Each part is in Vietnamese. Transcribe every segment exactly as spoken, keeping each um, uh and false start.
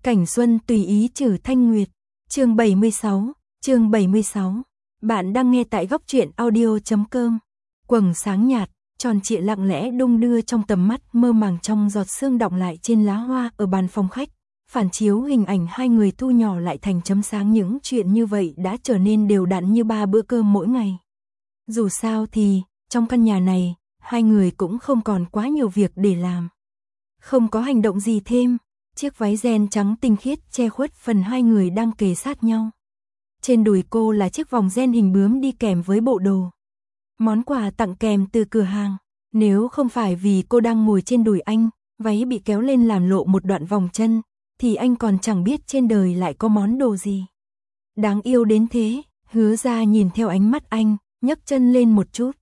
Cảnh xuân tùy ý trừ thanh nguyệt. Chương bảy mươi sáu, chương bảy mươi sáu. Bạn đang nghe tại góc truyện audio chấm com. Quầng sáng nhạt, tròn trịa lặng lẽ đung đưa trong tầm mắt, mơ màng trong giọt sương đọng lại trên lá hoa ở bàn phòng khách, phản chiếu hình ảnh hai người thu nhỏ lại thành chấm sáng. Những chuyện như vậy đã trở nên đều đặn như ba bữa cơm mỗi ngày. Dù sao thì, trong căn nhà này, hai người cũng không còn quá nhiều việc để làm. Không có hành động gì thêm, chiếc váy ren trắng tinh khiết che khuất phần hai người đang kề sát nhau. Trên đùi cô là chiếc vòng ren hình bướm đi kèm với bộ đồ. Món quà tặng kèm từ cửa hàng. Nếu không phải vì cô đang ngồi trên đùi anh, váy bị kéo lên làm lộ một đoạn vòng chân, thì anh còn chẳng biết trên đời lại có món đồ gì đáng yêu đến thế. Hứa Ra nhìn theo ánh mắt anh, nhấc chân lên một chút.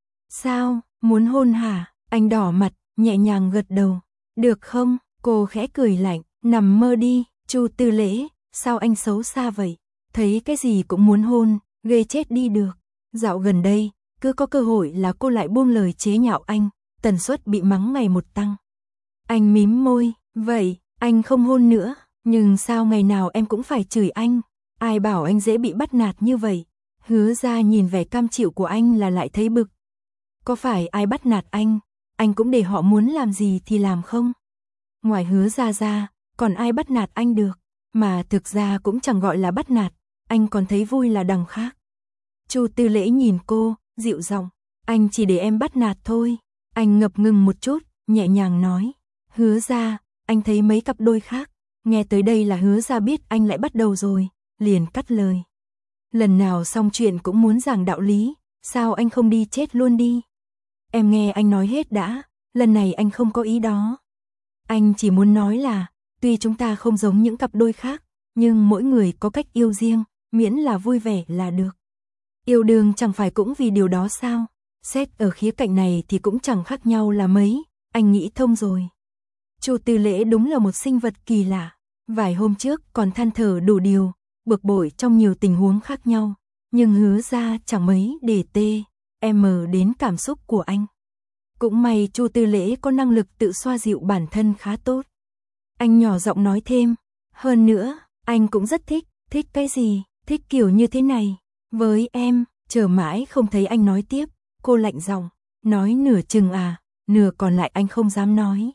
Sao, muốn hôn hả? Anh đỏ mặt, nhẹ nhàng gật đầu. Được không? Cô khẽ cười lạnh, nằm mơ đi. Chu Tư Lễ, sao anh xấu xa vậy? Thấy cái gì cũng muốn hôn, ghê chết đi được. Dạo gần đây, cứ có cơ hội là cô lại buông lời chế nhạo anh, tần suất bị mắng ngày một tăng. Anh mím môi, vậy, anh không hôn nữa, nhưng sao ngày nào em cũng phải chửi anh? Ai bảo anh dễ bị bắt nạt như vậy? Hứa Ra nhìn vẻ cam chịu của anh là lại thấy bực. Có phải ai bắt nạt anh, anh cũng để họ muốn làm gì thì làm không? Ngoài Hứa Ra ra, còn ai bắt nạt anh được? Mà thực ra cũng chẳng gọi là bắt nạt, anh còn thấy vui là đằng khác. Chu Tư Lễ nhìn cô, dịu giọng, anh chỉ để em bắt nạt thôi. Anh ngập ngừng một chút, nhẹ nhàng nói, Hứa Ra, anh thấy mấy cặp đôi khác. Nghe tới đây là Hứa Ra biết anh lại bắt đầu rồi, liền cắt lời. Lần nào xong chuyện cũng muốn giảng đạo lý, sao anh không đi chết luôn đi? Em nghe anh nói hết đã, lần này anh không có ý đó. Anh chỉ muốn nói là, tuy chúng ta không giống những cặp đôi khác, nhưng mỗi người có cách yêu riêng, miễn là vui vẻ là được. Yêu đương chẳng phải cũng vì điều đó sao? Xét ở khía cạnh này thì cũng chẳng khác nhau là mấy, anh nghĩ thông rồi. Chu Tư Lễ đúng là một sinh vật kỳ lạ, vài hôm trước còn than thở đủ điều, bực bội trong nhiều tình huống khác nhau, nhưng Hứa Ra chẳng mấy để tê, em đến cảm xúc của anh. Cũng may Chu Tư Lễ có năng lực tự xoa dịu bản thân khá tốt. Anh nhỏ giọng nói thêm, hơn nữa, anh cũng rất thích, thích cái gì, thích kiểu như thế này. Với em, chờ mãi không thấy anh nói tiếp, cô lạnh giọng, nói nửa chừng à, nửa còn lại anh không dám nói.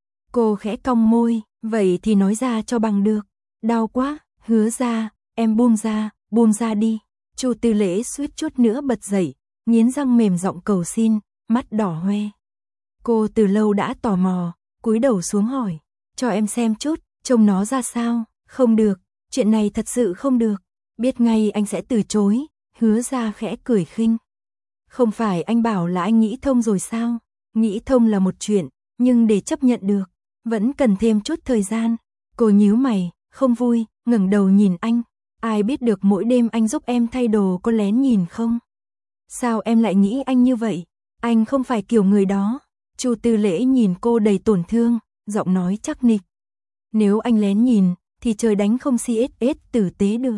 Cô khẽ cong môi, vậy thì nói ra cho bằng được. Đau quá, Hứa Ra, em buông ra, buông ra đi. Chu Tư Lễ suýt chút nữa bật dậy, nghiến răng mềm giọng cầu xin, mắt đỏ hoe. Cô từ lâu đã tò mò, cúi đầu xuống hỏi, cho em xem chút, trông nó ra sao? Không được, chuyện này thật sự không được. Biết ngay anh sẽ từ chối. Hứa Ra khẽ cười khinh. Không phải anh bảo là anh nghĩ thông rồi sao? Nghĩ thông là một chuyện, nhưng để chấp nhận được, vẫn cần thêm chút thời gian. Cô nhíu mày, không vui, ngẩng đầu nhìn anh. Ai biết được mỗi đêm anh giúp em thay đồ có lén nhìn không? Sao em lại nghĩ anh như vậy? Anh không phải kiểu người đó. Chu Tư Lễ nhìn cô đầy tổn thương, giọng nói chắc nịch. Nếu anh lén nhìn, thì trời đánh không xê ét ét tử tế được.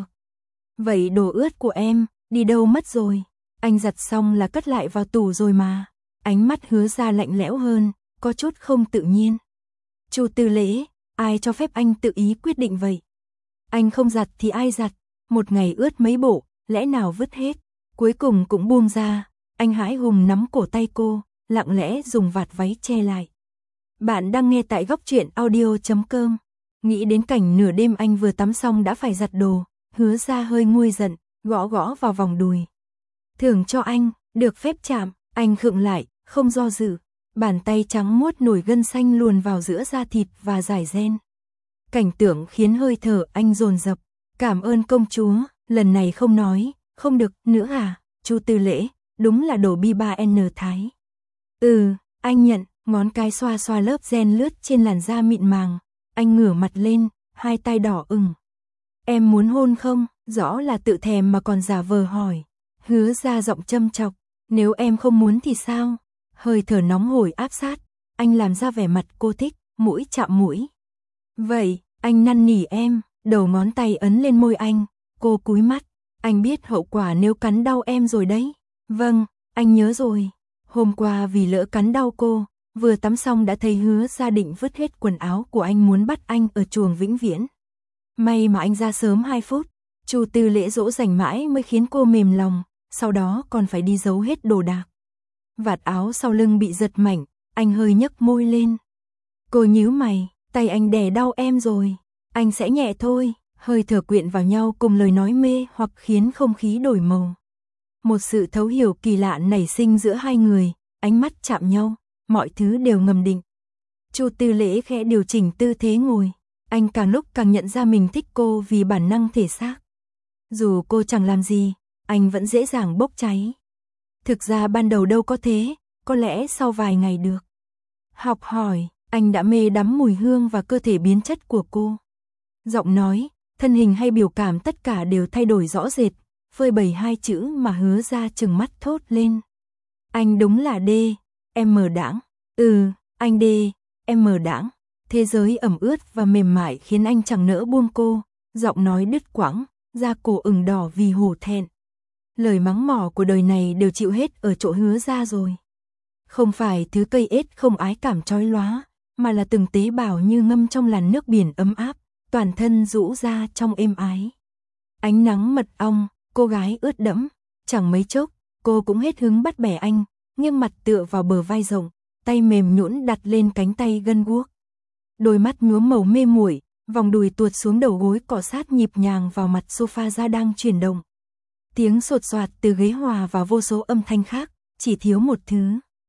Vậy đồ ướt của em, đi đâu mất rồi? Anh giặt xong là cất lại vào tủ rồi mà. Ánh mắt Hứa Ra lạnh lẽo hơn, có chút không tự nhiên. Chu Tư Lễ, ai cho phép anh tự ý quyết định vậy? Anh không giặt thì ai giặt? Một ngày ướt mấy bộ, lẽ nào vứt hết? Cuối cùng cũng buông ra. Anh hãi hùng nắm cổ tay cô, lặng lẽ dùng vạt váy che lại. Bạn đang nghe tại góc truyện audio chấm com. Nghĩ đến cảnh nửa đêm anh vừa tắm xong đã phải giặt đồ, Hứa Ra hơi nguôi giận, gõ gõ vào vòng đùi. Thưởng cho anh, được phép chạm. Anh khựng lại, không do dự. Bàn tay trắng muốt nổi gân xanh luồn vào giữa da thịt và dải ren. Cảnh tượng khiến hơi thở anh dồn dập. Cảm ơn công chúa, lần này không nói, không được nữa à? Chu Tư Lễ, đúng là đồ bi ba en Thái. Ừ, anh nhận, ngón cái xoa xoa lớp ren lướt trên làn da mịn màng. Anh ngửa mặt lên, hai tay đỏ ửng. Em muốn hôn không? Rõ là tự thèm mà còn giả vờ hỏi. Hứa Ra giọng châm chọc, nếu em không muốn thì sao? Hơi thở nóng hổi áp sát, anh làm ra vẻ mặt cô thích, mũi chạm mũi. Vậy, anh năn nỉ em, đầu ngón tay ấn lên môi anh, cô cúi mắt, anh biết hậu quả nếu cắn đau em rồi đấy. Vâng, anh nhớ rồi. Hôm qua vì lỡ cắn đau cô, vừa tắm xong đã thấy Hứa Ra định vứt hết quần áo của anh muốn bắt anh ở chuồng vĩnh viễn. May mà anh ra sớm hai phút, Chu Tư Lễ dỗ dành mãi mới khiến cô mềm lòng, sau đó còn phải đi giấu hết đồ đạc. Vạt áo sau lưng bị giật mảnh, anh hơi nhấc môi lên. Cô nhíu mày, tay anh đè đau em rồi, anh sẽ nhẹ thôi, hơi thở quyện vào nhau cùng lời nói mê hoặc khiến không khí đổi màu. Một sự thấu hiểu kỳ lạ nảy sinh giữa hai người, ánh mắt chạm nhau, mọi thứ đều ngầm định. Chu Tư Lễ khẽ điều chỉnh tư thế ngồi, anh càng lúc càng nhận ra mình thích cô vì bản năng thể xác. Dù cô chẳng làm gì, anh vẫn dễ dàng bốc cháy. Thực ra ban đầu đâu có thế, có lẽ sau vài ngày được học hỏi, anh đã mê đắm mùi hương và cơ thể biến chất của cô. Giọng nói, thân hình hay biểu cảm tất cả đều thay đổi rõ rệt, phơi bày hai chữ mà Hứa Ra trừng mắt thốt lên. Anh đúng là D, em mờ đãng. Ừ, anh D, em mờ đãng. Thế giới ẩm ướt và mềm mại khiến anh chẳng nỡ buông cô, giọng nói đứt quãng, da cổ ửng đỏ vì hổ thẹn. Lời mắng mỏ của đời này đều chịu hết ở chỗ Hứa Ra rồi. Không phải thứ cây ết không ái cảm chói lóa, mà là từng tế bào như ngâm trong làn nước biển ấm áp, toàn thân rũ ra trong êm ái. Ánh nắng mật ong, cô gái ướt đẫm, chẳng mấy chốc, cô cũng hết hứng bắt bẻ anh, nghiêng mặt tựa vào bờ vai rộng, tay mềm nhũn đặt lên cánh tay gân guốc. Đôi mắt nhuốm màu mê muội, vòng đùi tuột xuống đầu gối cọ sát nhịp nhàng vào mặt sofa da đang chuyển động. Tiếng sột soạt từ ghế hòa vào vô số âm thanh khác, chỉ thiếu một thứ.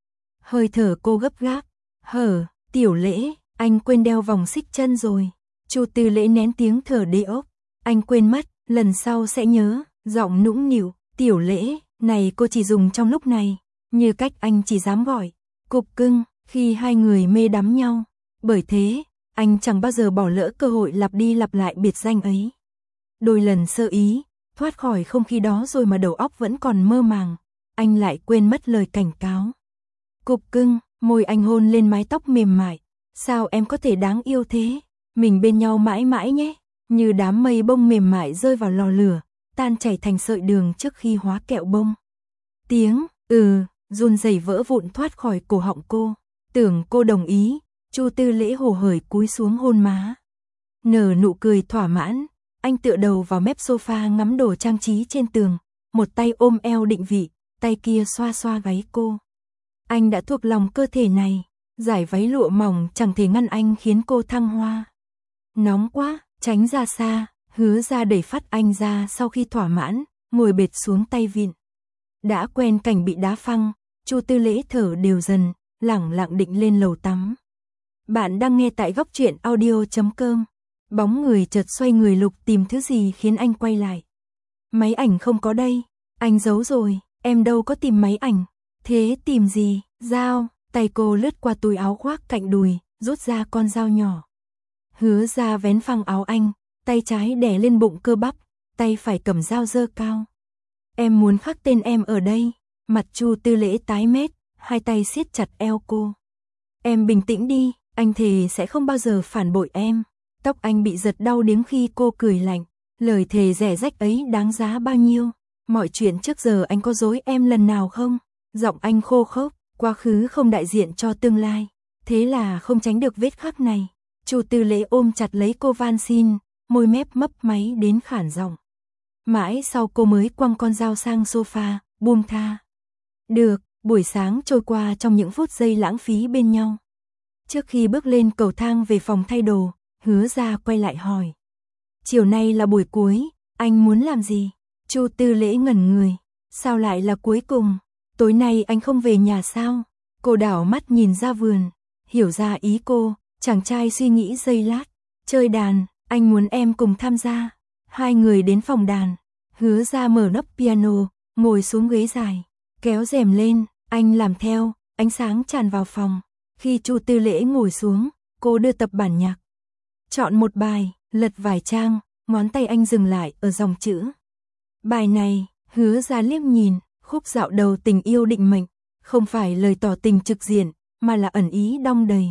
Hơi thở cô gấp gáp, hở, Tiểu Lễ, anh quên đeo vòng xích chân rồi. Chu Tư Lễ nén tiếng thở đê ốc, anh quên mất, lần sau sẽ nhớ, giọng nũng nịu, Tiểu Lễ, này cô chỉ dùng trong lúc này, như cách anh chỉ dám gọi, cục cưng, khi hai người mê đắm nhau. Bởi thế, anh chẳng bao giờ bỏ lỡ cơ hội lặp đi lặp lại biệt danh ấy. Đôi lần sơ ý, thoát khỏi không khí đó rồi mà đầu óc vẫn còn mơ màng, anh lại quên mất lời cảnh cáo. Cục cưng, môi anh hôn lên mái tóc mềm mại, sao em có thể đáng yêu thế, mình bên nhau mãi mãi nhé, như đám mây bông mềm mại rơi vào lò lửa, tan chảy thành sợi đường trước khi hóa kẹo bông. Tiếng, ừ, run rẩy vỡ vụn thoát khỏi cổ họng cô, tưởng cô đồng ý, Chu Tư Lễ hồ hởi cúi xuống hôn má. Nở nụ cười thỏa mãn, anh tựa đầu vào mép sofa ngắm đồ trang trí trên tường, một tay ôm eo định vị, tay kia xoa xoa gáy cô. Anh đã thuộc lòng cơ thể này, giải váy lụa mỏng chẳng thể ngăn anh khiến cô thăng hoa. Nóng quá, tránh ra xa, Hứa Ra đẩy phát anh ra sau khi thỏa mãn, ngồi bệt xuống tay vịn. Đã quen cảnh bị đá phăng, Chu Tư Lễ thở đều dần, lẳng lặng định lên lầu tắm. Bạn đang nghe tại góc truyện audio chấm com. Bóng người chợt xoay người lục tìm thứ gì khiến anh quay lại. Máy ảnh không có đây, anh giấu rồi, em đâu có tìm máy ảnh. Thế tìm gì? Dao, tay cô lướt qua túi áo khoác cạnh đùi, rút ra con dao nhỏ. Hứa Ra vén phăng áo anh, tay trái đè lên bụng cơ bắp, tay phải cầm dao giơ cao. Em muốn khắc tên em ở đây. Mặt Chu Tư Lễ tái mét, hai tay siết chặt eo cô. Em bình tĩnh đi, anh thề sẽ không bao giờ phản bội em. Tóc anh bị giật đau điếng khi cô cười lạnh. Lời thề rẻ rách ấy đáng giá bao nhiêu? Mọi chuyện trước giờ anh có dối em lần nào không? Giọng anh khô khốc, quá khứ không đại diện cho tương lai. Thế là không tránh được vết khắc này. Chu Tư Lễ ôm chặt lấy cô van xin, môi mép mấp máy đến khản giọng. Mãi sau cô mới quăng con dao sang sofa, buông tha. Được, buổi sáng trôi qua trong những phút giây lãng phí bên nhau. Trước khi bước lên cầu thang về phòng thay đồ, Hứa Ra quay lại hỏi. Chiều nay là buổi cuối, anh muốn làm gì? Chu Tư Lễ ngẩn người. Sao lại là cuối cùng? Tối nay anh không về nhà sao? Cô đảo mắt nhìn ra vườn, hiểu ra ý cô, chàng trai suy nghĩ giây lát. Chơi đàn, anh muốn em cùng tham gia. Hai người đến phòng đàn, Hứa Ra mở nắp piano, ngồi xuống ghế dài, kéo rèm lên, anh làm theo, ánh sáng tràn vào phòng. Khi Chu Tư Lễ ngồi xuống, cô đưa tập bản nhạc. Chọn một bài, lật vài trang, ngón tay anh dừng lại ở dòng chữ. Bài này, Hứa Ra liếc nhìn, khúc dạo đầu tình yêu định mệnh, không phải lời tỏ tình trực diện, mà là ẩn ý đong đầy.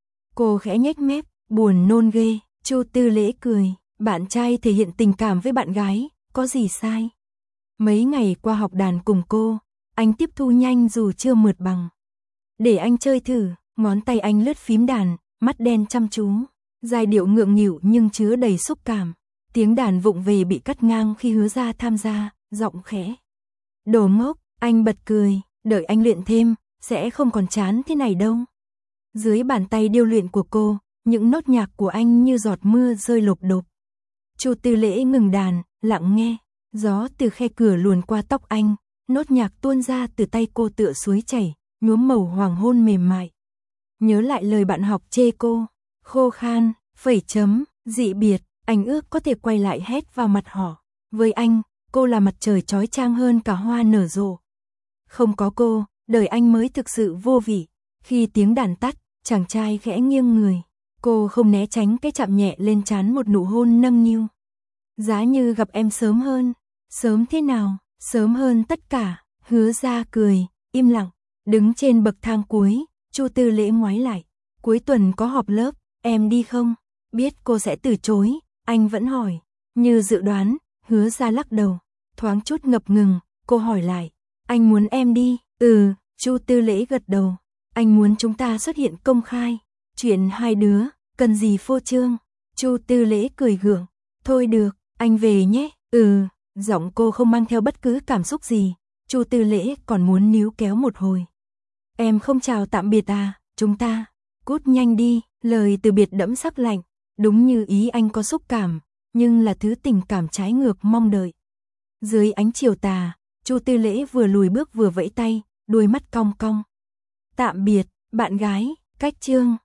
Cô khẽ nhếch mép, buồn nôn ghê. Chu Tư Lễ cười, bạn trai thể hiện tình cảm với bạn gái, có gì sai? Mấy ngày qua học đàn cùng cô, anh tiếp thu nhanh dù chưa mượt bằng. Để anh chơi thử, ngón tay anh lướt phím đàn, mắt đen chăm chú, giai điệu ngượng nghịu nhưng chứa đầy xúc cảm. Tiếng đàn vụng về bị cắt ngang khi Hứa Gia tham gia, giọng khẽ. Đồ ngốc, anh bật cười, đợi anh luyện thêm, sẽ không còn chán thế này đâu. Dưới bàn tay điêu luyện của cô, những nốt nhạc của anh như giọt mưa rơi lộp độp. Chu Tư Lễ ngừng đàn, lặng nghe, gió từ khe cửa luồn qua tóc anh, nốt nhạc tuôn ra từ tay cô tựa suối chảy, nhuốm màu hoàng hôn mềm mại. Nhớ lại lời bạn học chê cô, khô khan, phẩy chấm, dị biệt, anh ước có thể quay lại hét vào mặt họ. Với anh, cô là mặt trời chói chang hơn cả hoa nở rộ. Không có cô, đời anh mới thực sự vô vị. Khi tiếng đàn tắt, chàng trai khẽ nghiêng người. Cô không né tránh cái chạm nhẹ lên trán một nụ hôn nâng niu. Giá như gặp em sớm hơn. Sớm thế nào? Sớm hơn tất cả. Hứa Gia cười, im lặng, đứng trên bậc thang cuối. Chu Tư Lễ ngoái lại. Cuối tuần có họp lớp, em đi không? Biết cô sẽ từ chối, anh vẫn hỏi. Như dự đoán, Hứa Gia lắc đầu. Thoáng chút ngập ngừng, cô hỏi lại. Anh muốn em đi? Ừ, Chu Tư Lễ gật đầu. Anh muốn chúng ta xuất hiện công khai. Chuyện hai đứa, cần gì phô trương? Chu Tư Lễ cười gượng. Thôi được, anh về nhé. Ừ, giọng cô không mang theo bất cứ cảm xúc gì. Chu Tư Lễ còn muốn níu kéo một hồi. Em không chào tạm biệt à, chúng ta. Cút nhanh đi, lời từ biệt đẫm sắc lạnh. Đúng như ý anh có xúc cảm, nhưng là thứ tình cảm trái ngược mong đợi. Dưới ánh chiều tà, Chu Tư Lễ vừa lùi bước vừa vẫy tay, đôi mắt cong cong. Tạm biệt, bạn gái, cách chương.